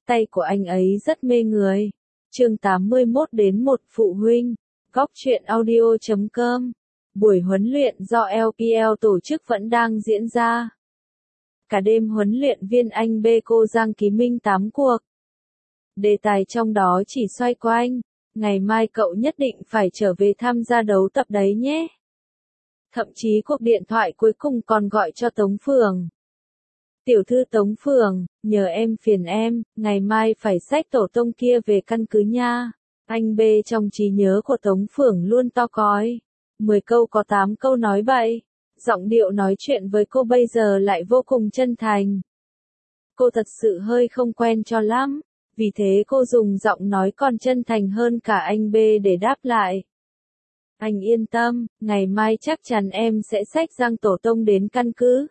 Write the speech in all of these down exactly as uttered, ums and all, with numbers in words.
tay của anh ấy rất mê người. Chương tám mươi mốt đến một phụ huynh. Góc truyện audio chấm com. Buổi huấn luyện do lờ pê lờ tổ chức vẫn đang diễn ra. Cả đêm huấn luyện viên anh B cô Giang Ký Minh tám cuộc. Đề tài trong đó chỉ xoay quanh, ngày mai cậu nhất định phải trở về tham gia đấu tập đấy nhé. Thậm chí cuộc điện thoại cuối cùng còn gọi cho Tống Phường. Tiểu thư Tống Phường, nhờ em phiền em, ngày mai phải xách tổ tông kia về căn cứ nha. Anh B trong trí nhớ của Tống Phường luôn to cói. Mười câu có tám câu nói bậy. Giọng điệu nói chuyện với cô bây giờ lại vô cùng chân thành. Cô thật sự hơi không quen cho lắm. Vì thế cô dùng giọng nói còn chân thành hơn cả anh B để đáp lại. Anh yên tâm, ngày mai chắc chắn em sẽ xách Giang tổ tông đến căn cứ.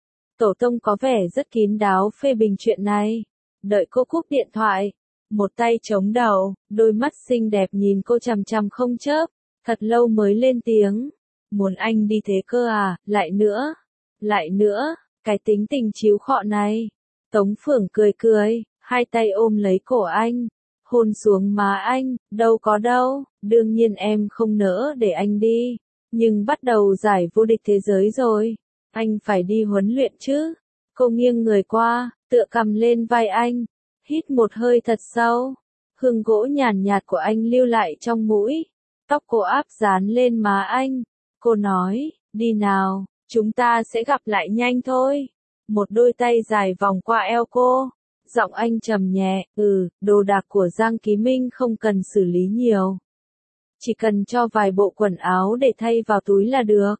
Tổ tông có vẻ rất kín đáo phê bình chuyện này. Đợi cô cúp điện thoại. Một tay chống đầu, đôi mắt xinh đẹp nhìn cô chằm chằm không chớp. Thật lâu mới lên tiếng. Muốn anh đi thế cơ à, lại nữa. Lại nữa, cái tính tình chiếu khọ này. Tống Phường cười cười, hai tay ôm lấy cổ anh. Hôn xuống má anh, đâu có đâu, đương nhiên em không nỡ để anh đi. Nhưng bắt đầu giải vô địch thế giới rồi. Anh phải đi huấn luyện chứ. Cô nghiêng người qua, tựa cằm lên vai anh. Hít một hơi thật sâu. Hương gỗ nhàn nhạt của anh lưu lại trong mũi. Tóc cô áp dán lên má anh. Cô nói, đi nào, chúng ta sẽ gặp lại nhanh thôi. Một đôi tay dài vòng qua eo cô. Giọng anh trầm nhẹ, ừ, đồ đạc của Giang Ký Minh không cần xử lý nhiều. Chỉ cần cho vài bộ quần áo để thay vào túi là được.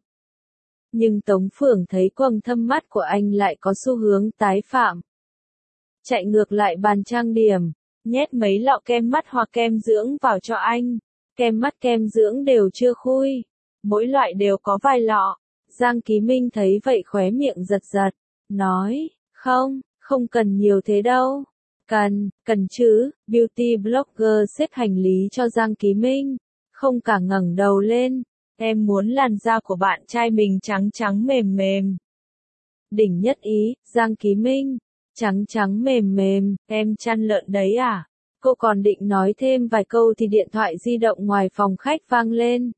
Nhưng Tống Phường thấy quầng thâm mắt của anh lại có xu hướng tái phạm. Chạy ngược lại bàn trang điểm, nhét mấy lọ kem mắt hoặc kem dưỡng vào cho anh. Kem mắt kem dưỡng đều chưa khui. Mỗi loại đều có vài lọ. Giang Ký Minh thấy vậy khóe miệng giật giật. Nói, không, không cần nhiều thế đâu. Cần, cần chứ. Beauty blogger xếp hành lý cho Giang Ký Minh. Không cả ngẩng đầu lên. Em muốn làn da của bạn trai mình trắng trắng mềm mềm. Đỉnh nhất ý, Giang Ký Minh. Trắng trắng mềm mềm, em chăn lợn đấy à? Cô còn định nói thêm vài câu thì điện thoại di động ngoài phòng khách vang lên.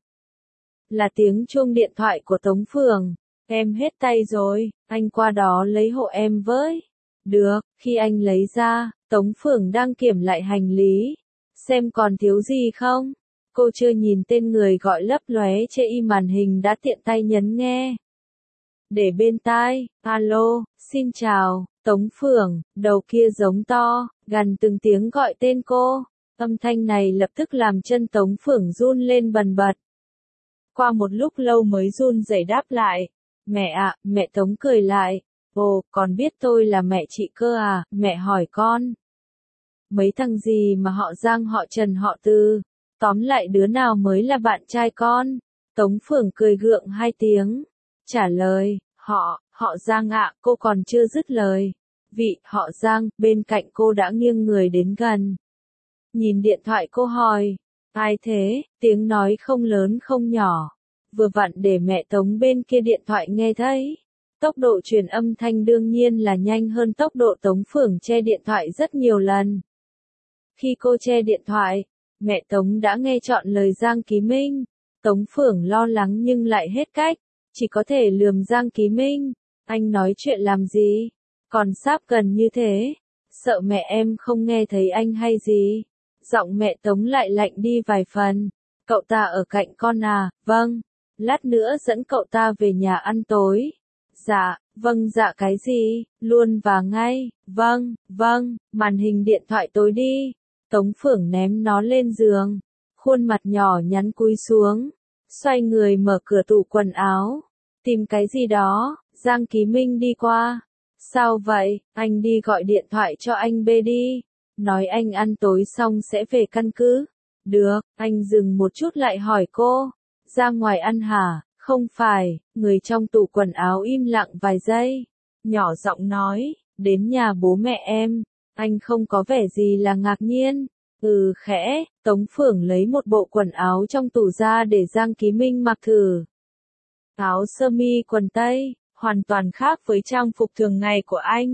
Là tiếng chuông điện thoại của Tống Phường. Em hết tay rồi, anh qua đó lấy hộ em với. Được, khi anh lấy ra, Tống Phường đang kiểm lại hành lý. Xem còn thiếu gì không? Cô chưa nhìn tên người gọi lấp lóe trên y màn hình đã tiện tay nhấn nghe. Để bên tai, alo, xin chào, Tống Phường, đầu kia giống to, gần từng tiếng gọi tên cô. Âm thanh này lập tức làm chân Tống Phường run lên bần bật. Qua một lúc lâu mới run rẩy đáp lại. Mẹ ạ, mẹ Tống cười lại. Ồ, còn biết tôi là mẹ chị cơ à, mẹ hỏi con. Mấy thằng gì mà họ Giang họ Trần họ Từ. Tóm lại đứa nào mới là bạn trai con. Tống Phường cười gượng hai tiếng. Trả lời, họ, họ Giang ạ, cô còn chưa dứt lời. Vị, họ Giang, bên cạnh cô đã nghiêng người đến gần. Nhìn điện thoại cô hỏi. Ai thế, tiếng nói không lớn không nhỏ. Vừa vặn để mẹ Tống bên kia điện thoại nghe thấy. Tốc độ truyền âm thanh đương nhiên là nhanh hơn tốc độ Tống Phường che điện thoại rất nhiều lần. Khi cô che điện thoại, mẹ Tống đã nghe trọn lời Giang Ký Minh. Tống Phường lo lắng nhưng lại hết cách. Chỉ có thể lườm Giang Ký Minh. Anh nói chuyện làm gì? Còn sáp gần như thế. Sợ mẹ em không nghe thấy anh hay gì? Giọng mẹ Tống lại lạnh đi vài phần. Cậu ta ở cạnh con à? Vâng. Lát nữa dẫn cậu ta về nhà ăn tối. Dạ, vâng dạ cái gì? Luôn và ngay. Vâng, vâng, màn hình điện thoại tối đi. Tống Phường ném nó lên giường. Khuôn mặt nhỏ nhắn cúi xuống. Xoay người mở cửa tủ quần áo. Tìm cái gì đó. Giang Ký Minh đi qua. Sao vậy? Anh đi gọi điện thoại cho anh B đi. Nói anh ăn tối xong sẽ về căn cứ. Được, anh dừng một chút lại hỏi cô. Ra ngoài ăn hả? Không phải, người trong tủ quần áo im lặng vài giây. Nhỏ giọng nói, đến nhà bố mẹ em. Anh không có vẻ gì là ngạc nhiên. Ừ khẽ, Tống Phường lấy một bộ quần áo trong tủ ra để Giang Ký Minh mặc thử. Áo sơ mi quần tây, hoàn toàn khác với trang phục thường ngày của anh.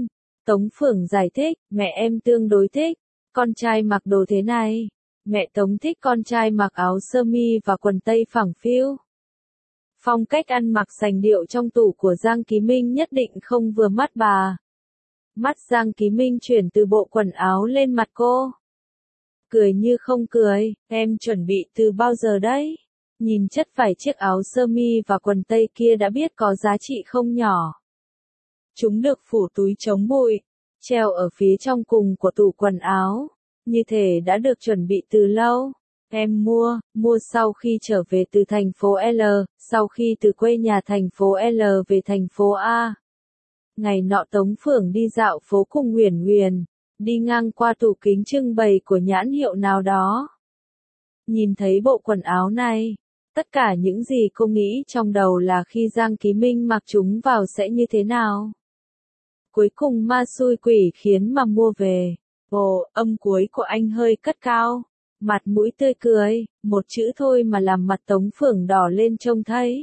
Tống Phượng giải thích, mẹ em tương đối thích con trai mặc đồ thế này. Mẹ Tống thích con trai mặc áo sơ mi và quần tây phẳng phiu. Phong cách ăn mặc sành điệu trong tủ của Giang Ký Minh nhất định không vừa mắt bà. Mắt Giang Ký Minh chuyển từ bộ quần áo lên mặt cô. Cười như không cười, em chuẩn bị từ bao giờ đấy? Nhìn chất vải chiếc áo sơ mi và quần tây kia đã biết có giá trị không nhỏ. Chúng được phủ túi chống bụi, treo ở phía trong cùng của tủ quần áo. Như thể đã được chuẩn bị từ lâu. Em mua, mua sau khi trở về từ thành phố L, sau khi từ quê nhà thành phố L về thành phố A. Ngày nọ Tống Phượng đi dạo phố cùng Huyền Huyền, đi ngang qua tủ kính trưng bày của nhãn hiệu nào đó. Nhìn thấy bộ quần áo này, tất cả những gì cô nghĩ trong đầu là khi Giang Ký Minh mặc chúng vào sẽ như thế nào. Cuối cùng ma xui quỷ khiến mà mua về. Ồ, âm cuối của anh hơi cất cao. Mặt mũi tươi cười, một chữ thôi mà làm mặt Tống Phượng đỏ lên trông thấy.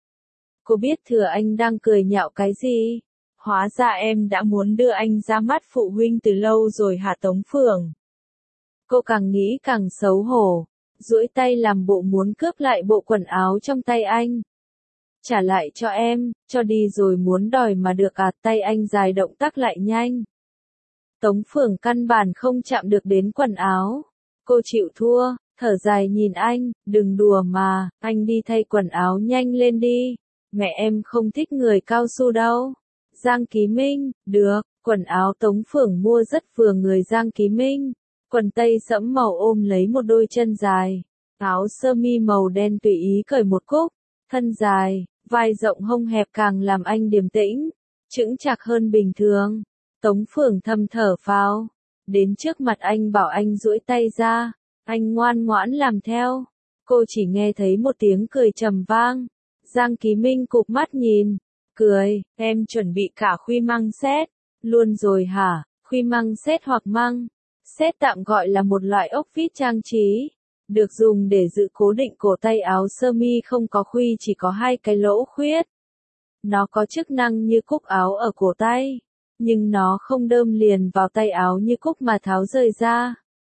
Cô biết thừa anh đang cười nhạo cái gì? Hóa ra em đã muốn đưa anh ra mắt phụ huynh từ lâu rồi hả Tống Phượng? Cô càng nghĩ càng xấu hổ, duỗi tay làm bộ muốn cướp lại bộ quần áo trong tay anh. Trả lại cho em, cho đi rồi muốn đòi mà được à? Tay anh dài động tác lại nhanh. Tống Phượng căn bản không chạm được đến quần áo. Cô chịu thua, thở dài nhìn anh, đừng đùa mà, anh đi thay quần áo nhanh lên đi. Mẹ em không thích người cao su đâu. Giang Ký Minh, được, quần áo Tống Phượng mua rất vừa người Giang Ký Minh. Quần tây sẫm màu ôm lấy một đôi chân dài. Áo sơ mi màu đen tùy ý cởi một cúc, thân dài, vai rộng hông hẹp càng làm anh điềm tĩnh, chững chạc hơn bình thường. Tống Phượng thầm thở phào, đến trước mặt anh bảo anh duỗi tay ra, anh ngoan ngoãn làm theo. Cô chỉ nghe thấy một tiếng cười trầm vang. Giang Ký Minh cụp mắt nhìn, cười, em chuẩn bị cả khuy măng xét, luôn rồi hả? Khuy măng xét hoặc măng xét tạm gọi là một loại ốc vít trang trí, được dùng để giữ cố định cổ tay áo sơ mi không có khuy, chỉ có hai cái lỗ khuyết. Nó có chức năng như cúc áo ở cổ tay, nhưng nó không đơm liền vào tay áo như cúc mà tháo rời ra.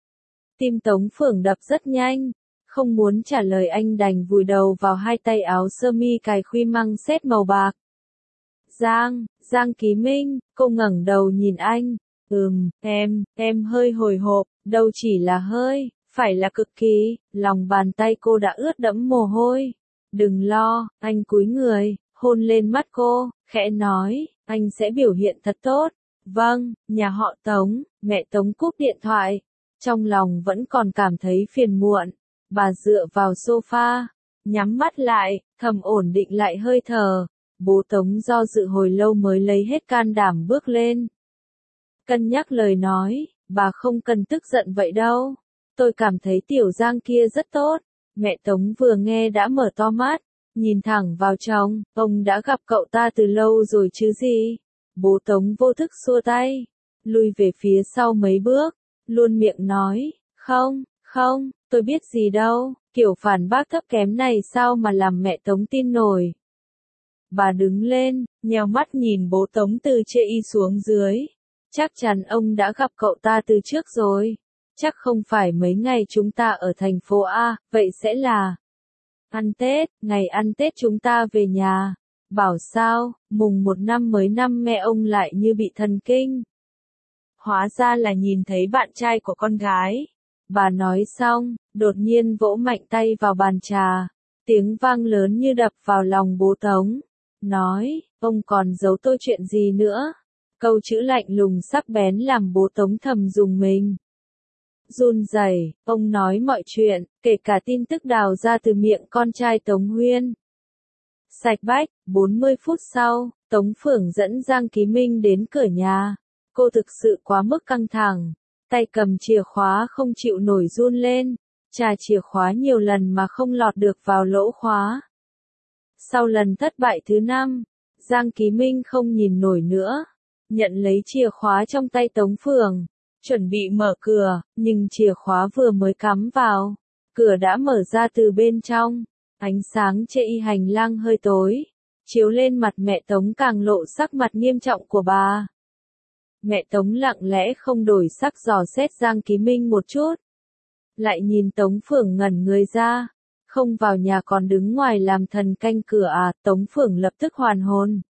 Tim Tống Phượng đập rất nhanh, không muốn trả lời anh đành vùi đầu vào hai tay áo sơ mi cài khuy măng xét màu bạc. Giang, Giang Ký Minh, cô ngẩng đầu nhìn anh, ừm, em, em hơi hồi hộp, đâu chỉ là hơi, phải là cực kỳ, lòng bàn tay cô đã ướt đẫm mồ hôi. Đừng lo, anh cúi người, hôn lên mắt cô, khẽ nói, anh sẽ biểu hiện thật tốt. Vâng, nhà họ Tống, mẹ Tống cúp điện thoại. Trong lòng vẫn còn cảm thấy phiền muộn, bà dựa vào sofa, nhắm mắt lại, thầm ổn định lại hơi thở. Bố Tống do dự hồi lâu mới lấy hết can đảm bước lên. Cân nhắc lời nói, bà không cần tức giận vậy đâu. Tôi cảm thấy tiểu Giang kia rất tốt. Mẹ Tống vừa nghe đã mở to mắt, nhìn thẳng vào chồng, ông đã gặp cậu ta từ lâu rồi chứ gì. Bố Tống vô thức xua tay, lui về phía sau mấy bước, luôn miệng nói, không, không, tôi biết gì đâu, kiểu phản bác thấp kém này sao mà làm mẹ Tống tin nổi. Bà đứng lên, nheo mắt nhìn bố Tống từ trên y xuống dưới. Chắc chắn ông đã gặp cậu ta từ trước rồi. Chắc không phải mấy ngày chúng ta ở thành phố A, vậy sẽ là ăn Tết, ngày ăn Tết chúng ta về nhà. Bảo sao, mùng một năm mới năm mẹ ông lại như bị thần kinh. Hóa ra là nhìn thấy bạn trai của con gái. Bà nói xong, đột nhiên vỗ mạnh tay vào bàn trà. Tiếng vang lớn như đập vào lòng bố Tống. Nói, ông còn giấu tôi chuyện gì nữa? Câu chữ lạnh lùng sắc bén làm bố Tống thầm rùng mình. Run rẩy, ông nói mọi chuyện, kể cả tin tức đào ra từ miệng con trai Tống Huyên. Sạch bách, bốn mươi phút sau, Tống Phượng dẫn Giang Ký Minh đến cửa nhà. Cô thực sự quá mức căng thẳng, tay cầm chìa khóa không chịu nổi run lên, chà chìa khóa nhiều lần mà không lọt được vào lỗ khóa. Sau lần thất bại thứ năm, Giang Ký Minh không nhìn nổi nữa, nhận lấy chìa khóa trong tay Tống Phượng, chuẩn bị mở cửa, nhưng chìa khóa vừa mới cắm vào, cửa đã mở ra từ bên trong, ánh sáng trên y hành lang hơi tối, chiếu lên mặt mẹ Tống càng lộ sắc mặt nghiêm trọng của bà. Mẹ Tống lặng lẽ không đổi sắc dò xét Giang Ký Minh một chút. Lại nhìn Tống Phượng ngẩn người ra. Không vào nhà còn đứng ngoài làm thần canh cửa à, Tống Phượng lập tức hoàn hồn.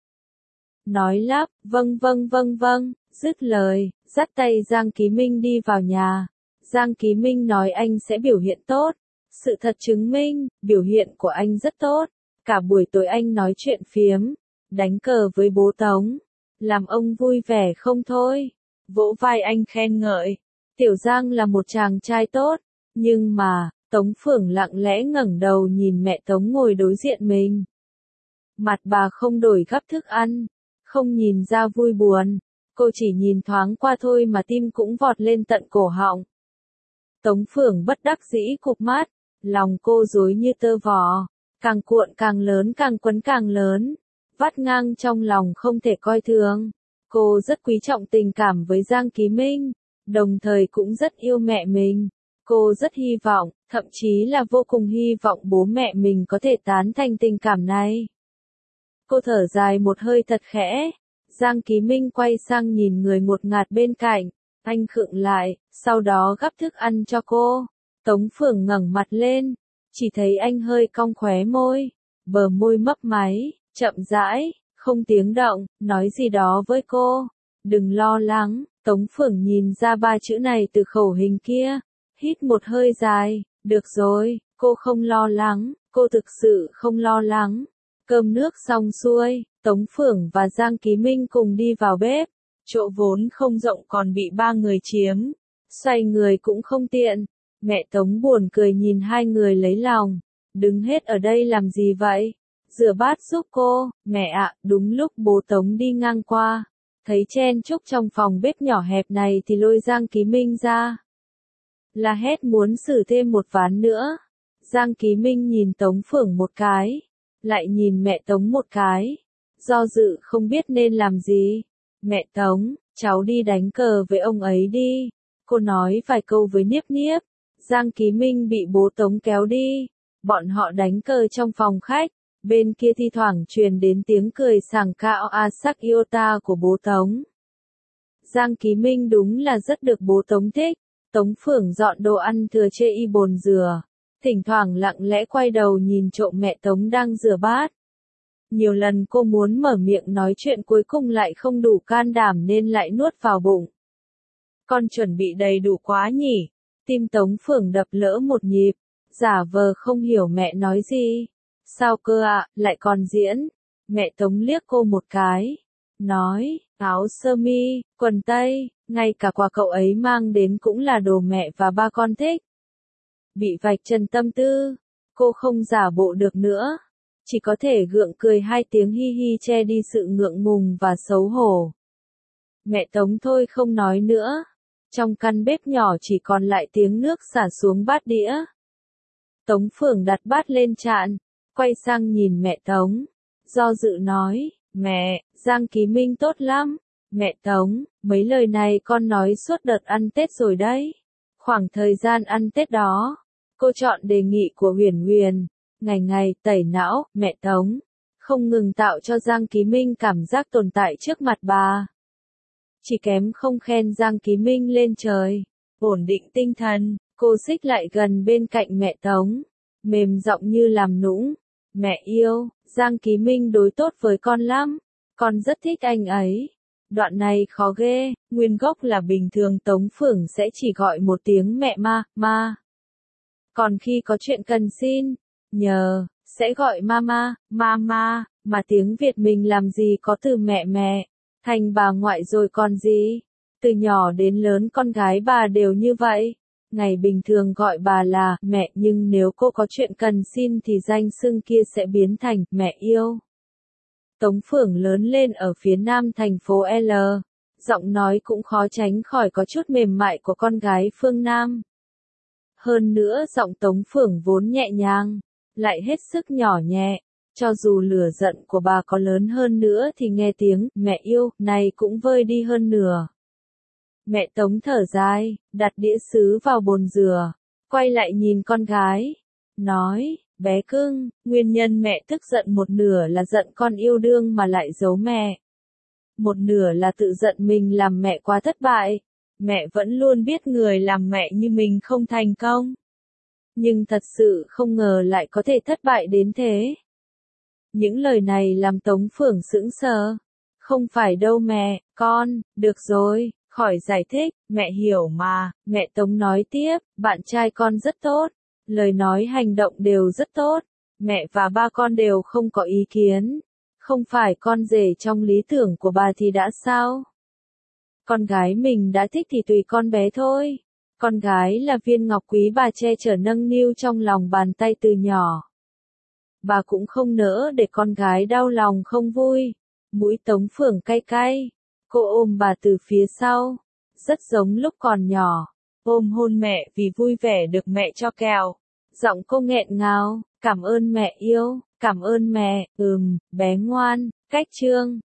Nói lắp, vâng vâng vâng vâng, dứt lời, dắt tay Giang Ký Minh đi vào nhà. Giang Ký Minh nói anh sẽ biểu hiện tốt. Sự thật chứng minh, biểu hiện của anh rất tốt. Cả buổi tối anh nói chuyện phiếm, đánh cờ với bố Tống, làm ông vui vẻ không thôi. Vỗ vai anh khen ngợi, Tiểu Giang là một chàng trai tốt. Nhưng mà, Tống Phượng lặng lẽ ngẩng đầu nhìn mẹ Tống ngồi đối diện mình. Mặt bà không đổi gắp thức ăn, không nhìn ra vui buồn. Cô chỉ nhìn thoáng qua thôi mà tim cũng vọt lên tận cổ họng. Tống Phượng bất đắc dĩ cụp mắt, lòng cô rối như tơ vò, càng cuộn càng lớn càng quấn càng lớn, vắt ngang trong lòng không thể coi thường. Cô rất quý trọng tình cảm với Giang Ký Minh, đồng thời cũng rất yêu mẹ mình. Cô rất hy vọng, thậm chí là vô cùng hy vọng bố mẹ mình có thể tán thành tình cảm này. Cô thở dài một hơi thật khẽ. Giang Ký Minh quay sang nhìn người ngột ngạt bên cạnh. Anh khựng lại, sau đó gắp thức ăn cho cô. Tống Phượng ngẩng mặt lên, chỉ thấy anh hơi cong khóe môi, bờ môi mấp máy, chậm rãi, không tiếng động, nói gì đó với cô. Đừng lo lắng, Tống Phượng nhìn ra ba chữ này từ khẩu hình kia, hít một hơi dài, được rồi, cô không lo lắng, cô thực sự không lo lắng. Cơm nước xong xuôi, Tống Phượng và Giang Ký Minh cùng đi vào bếp. Chỗ vốn không rộng còn bị ba người chiếm. Xoay người cũng không tiện. Mẹ Tống buồn cười nhìn hai người lấy lòng. Đứng hết ở đây làm gì vậy? Rửa bát giúp cô. Mẹ ạ, đúng lúc bố Tống đi ngang qua. Thấy chen chúc trong phòng bếp nhỏ hẹp này thì lôi Giang Ký Minh ra. Là hét muốn xử thêm một ván nữa. Giang Ký Minh nhìn Tống Phượng một cái. Lại nhìn mẹ Tống một cái. Do dự không biết nên làm gì. Mẹ Tống, cháu đi đánh cờ với ông ấy đi. Cô nói vài câu với Niếp Niếp. Giang Ký Minh bị bố Tống kéo đi. Bọn họ đánh cờ trong phòng khách. Bên kia thi thoảng truyền đến tiếng cười sảng cạo a sắc iota của bố Tống. Giang Ký Minh đúng là rất được bố Tống thích. Tống Phượng dọn đồ ăn thừa chê y bồn rửa. Thỉnh thoảng lặng lẽ quay đầu nhìn trộm mẹ Tống đang rửa bát. Nhiều lần cô muốn mở miệng nói chuyện cuối cùng lại không đủ can đảm nên lại nuốt vào bụng. Con chuẩn bị đầy đủ quá nhỉ? Tim Tống Phượng đập lỡ một nhịp, giả vờ không hiểu mẹ nói gì. Sao cơ ạ, à, lại còn diễn? Mẹ Tống liếc cô một cái, nói, áo sơ mi, quần tây, ngay cả quà cậu ấy mang đến cũng là đồ mẹ và ba con thích. Bị vạch trần tâm tư, cô không giả bộ được nữa. Chỉ có thể gượng cười hai tiếng hi hi che đi sự ngượng ngùng và xấu hổ. Mẹ Tống thôi không nói nữa. Trong căn bếp nhỏ chỉ còn lại tiếng nước xả xuống bát đĩa. Tống Phượng đặt bát lên chạn, quay sang nhìn mẹ Tống. Do dự nói, mẹ, Giang Ký Minh tốt lắm. Mẹ Tống, mấy lời này con nói suốt đợt ăn Tết rồi đấy. Khoảng thời gian ăn Tết đó, cô chọn đề nghị của Huyền Huyền. Ngày ngày tẩy não, mẹ Tống, không ngừng tạo cho Giang Ký Minh cảm giác tồn tại trước mặt bà. Chỉ kém không khen Giang Ký Minh lên trời, ổn định tinh thần, cô xích lại gần bên cạnh mẹ Tống, mềm giọng như làm nũng. Mẹ yêu, Giang Ký Minh đối tốt với con lắm, con rất thích anh ấy. Đoạn này khó ghê, nguyên gốc là bình thường Tống Phượng sẽ chỉ gọi một tiếng mẹ ma, ma. Còn khi có chuyện cần xin nhờ, sẽ gọi mama, mama, mà tiếng Việt mình làm gì có từ mẹ mẹ, thành bà ngoại rồi còn gì. Từ nhỏ đến lớn con gái bà đều như vậy. Ngày bình thường gọi bà là mẹ nhưng nếu cô có chuyện cần xin thì danh xưng kia sẽ biến thành mẹ yêu. Tống Phượng lớn lên ở phía nam thành phố L. Giọng nói cũng khó tránh khỏi có chút mềm mại của con gái phương Nam. Hơn nữa giọng Tống Phượng vốn nhẹ nhàng, lại hết sức nhỏ nhẹ, cho dù lửa giận của bà có lớn hơn nữa thì nghe tiếng mẹ yêu này cũng vơi đi hơn nửa. Mẹ Tống thở dài, đặt đĩa sứ vào bồn rửa, quay lại nhìn con gái, nói, bé cưng, nguyên nhân mẹ tức giận một nửa là giận con yêu đương mà lại giấu mẹ. một nửa là tự giận mình làm mẹ quá thất bại. Mẹ vẫn luôn biết người làm mẹ như mình không thành công. Nhưng thật sự không ngờ lại có thể thất bại đến thế. Những lời này làm Tống Phượng sững sờ. Không phải đâu mẹ, con, được rồi, khỏi giải thích, mẹ hiểu mà, mẹ Tống nói tiếp, bạn trai con rất tốt, lời nói hành động đều rất tốt, mẹ và ba con đều không có ý kiến, không phải con rể trong lý tưởng của bà thì đã sao? Con gái mình đã thích thì tùy con bé thôi, con gái là viên ngọc quý bà che chở nâng niu trong lòng bàn tay từ nhỏ. Bà cũng không nỡ để con gái đau lòng không vui. Mũi Tống Phượng cay cay. Cô ôm bà từ phía sau. Rất giống lúc còn nhỏ. Ôm hôn mẹ vì vui vẻ được mẹ cho kẹo. Giọng cô nghẹn ngào. Cảm ơn mẹ yêu. Cảm ơn mẹ. Ừm, bé ngoan. Cách chương.